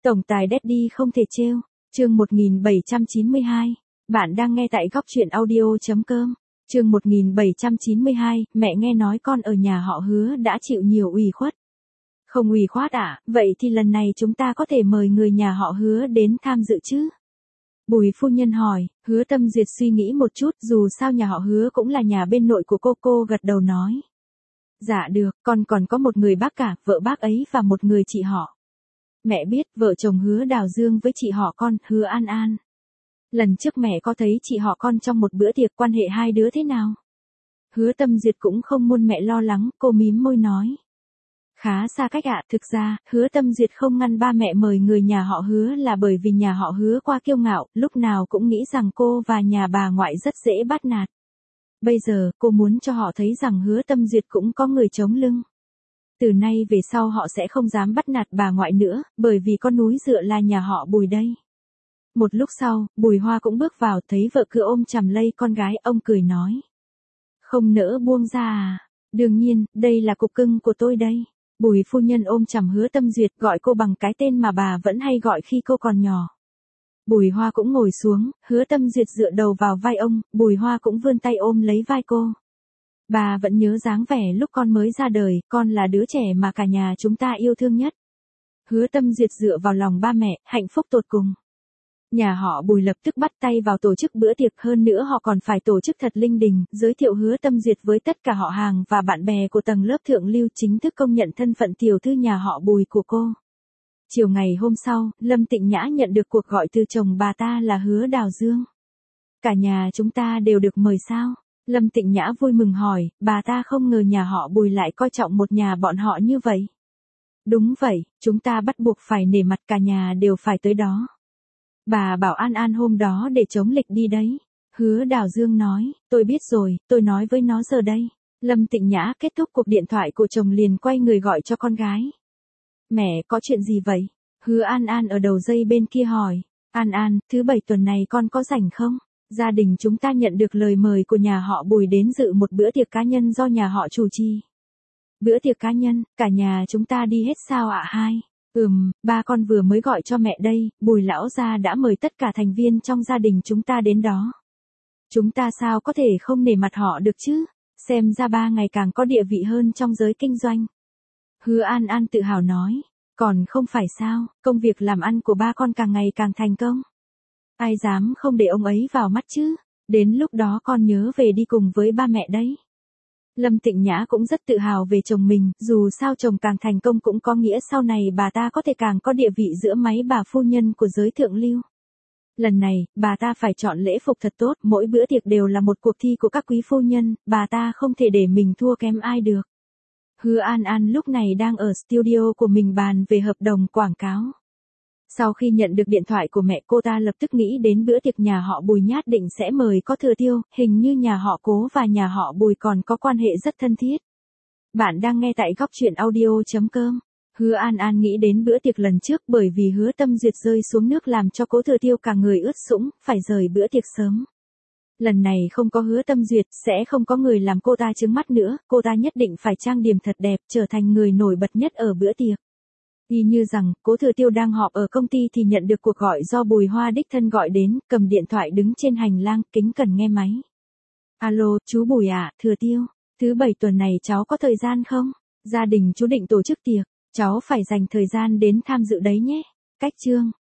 Tổng tài Daddy không thể trêu. Chương 1792. Bạn đang nghe tại góc truyện audio.com. Chương 1792, mẹ nghe nói con ở nhà họ Hứa đã chịu nhiều ủy khuất. Không ủy khuất à, vậy thì lần này chúng ta có thể mời người nhà họ Hứa đến tham dự chứ? Bùi phu nhân hỏi. Hứa Tâm Duyệt suy nghĩ một chút, dù sao nhà họ Hứa cũng là nhà bên nội của cô gật đầu nói. Dạ được, con còn có một người bác cả, vợ bác ấy và một người chị họ. Mẹ biết, vợ chồng Hứa Đào Dương với chị họ con, Hứa An An. Lần trước mẹ có thấy chị họ con trong một bữa tiệc, quan hệ hai đứa thế nào? Hứa Tâm Duyệt cũng không muốn mẹ lo lắng, cô mím môi nói. Khá xa cách ạ, thực ra, Hứa Tâm Duyệt không ngăn ba mẹ mời người nhà họ Hứa là bởi vì nhà họ Hứa quá kiêu ngạo, lúc nào cũng nghĩ rằng cô và nhà bà ngoại rất dễ bắt nạt. Bây giờ, cô muốn cho họ thấy rằng Hứa Tâm Duyệt cũng có người chống lưng. Từ nay về sau họ sẽ không dám bắt nạt bà ngoại nữa, bởi vì con núi dựa là nhà họ Bùi đây. Một lúc sau, Bùi Hoa cũng bước vào, thấy vợ cứ ôm chầm lấy con gái, ông cười nói. Không nỡ buông ra à? Đương nhiên, đây là cục cưng của tôi đây. Bùi phu nhân ôm chầm Hứa Tâm Duyệt, gọi cô bằng cái tên mà bà vẫn hay gọi khi cô còn nhỏ. Bùi Hoa cũng ngồi xuống, Hứa Tâm Duyệt dựa đầu vào vai ông, Bùi Hoa cũng vươn tay ôm lấy vai cô. Bà vẫn nhớ dáng vẻ lúc con mới ra đời, con là đứa trẻ mà cả nhà chúng ta yêu thương nhất. Hứa Tâm Duyệt dựa vào lòng ba mẹ, hạnh phúc tột cùng. Nhà họ Bùi lập tức bắt tay vào tổ chức bữa tiệc, hơn nữa họ còn phải tổ chức thật linh đình, giới thiệu Hứa Tâm Duyệt với tất cả họ hàng và bạn bè của tầng lớp thượng lưu, chính thức công nhận thân phận tiểu thư nhà họ Bùi của cô. Chiều ngày hôm sau, Lâm Tịnh Nhã nhận được cuộc gọi từ chồng bà ta là Hứa Đào Dương. Cả nhà chúng ta đều được mời sao? Lâm Tịnh Nhã vui mừng hỏi, bà ta không ngờ nhà họ Bùi lại coi trọng một nhà bọn họ như vậy. Đúng vậy, chúng ta bắt buộc phải nể mặt, cả nhà đều phải tới đó. Bà bảo An An hôm đó để chống lịch đi đấy. Hứa Đào Dương nói, tôi biết rồi, tôi nói với nó giờ đây. Lâm Tịnh Nhã kết thúc cuộc điện thoại của chồng liền quay người gọi cho con gái. Mẹ, có chuyện gì vậy? Hứa An An ở đầu dây bên kia hỏi. An An, thứ Bảy tuần này con có rảnh không? Gia đình chúng ta nhận được lời mời của nhà họ Bùi đến dự một bữa tiệc cá nhân do nhà họ chủ trì. Bữa tiệc cá nhân, cả nhà chúng ta đi hết sao ạ hai? Ba con vừa mới gọi cho mẹ đây, Bùi lão gia đã mời tất cả thành viên trong gia đình chúng ta đến đó. Chúng ta sao có thể không nể mặt họ được chứ? Xem ra ba ngày càng có địa vị hơn trong giới kinh doanh. Hứa An An tự hào nói, còn không phải sao, công việc làm ăn của ba con càng ngày càng thành công. Ai dám không để ông ấy vào mắt chứ, đến lúc đó con nhớ về đi cùng với ba mẹ đấy. Lâm Tịnh Nhã cũng rất tự hào về chồng mình, dù sao chồng càng thành công cũng có nghĩa sau này bà ta có thể càng có địa vị giữa mấy bà phu nhân của giới thượng lưu. Lần này, bà ta phải chọn lễ phục thật tốt, mỗi bữa tiệc đều là một cuộc thi của các quý phu nhân, bà ta không thể để mình thua kém ai được. Hứa An An lúc này đang ở studio của mình bàn về hợp đồng quảng cáo. Sau khi nhận được điện thoại của mẹ, cô ta lập tức nghĩ đến bữa tiệc nhà họ Bùi nhát định sẽ mời có Thừa Tiêu, hình như nhà họ Cố và nhà họ Bùi còn có quan hệ rất thân thiết. Bạn đang nghe tại góc truyện audio.com. Hứa An An nghĩ đến bữa tiệc lần trước, bởi vì Hứa Tâm Duyệt rơi xuống nước làm cho Cố Thừa Tiêu cả người ướt sũng, phải rời bữa tiệc sớm. Lần này không có Hứa Tâm Duyệt, sẽ không có người làm cô ta trứng mắt nữa, cô ta nhất định phải trang điểm thật đẹp, trở thành người nổi bật nhất ở bữa tiệc. Y như rằng, Cố Thừa Tiêu đang họp ở công ty thì nhận được cuộc gọi do Bùi Hoa đích thân gọi đến, cầm điện thoại đứng trên hành lang, kính cẩn nghe máy. Alo, chú Bùi à, Thừa Tiêu, thứ Bảy tuần này cháu có thời gian không? Gia đình chú định tổ chức tiệc, cháu phải dành thời gian đến tham dự đấy nhé. Cách chương.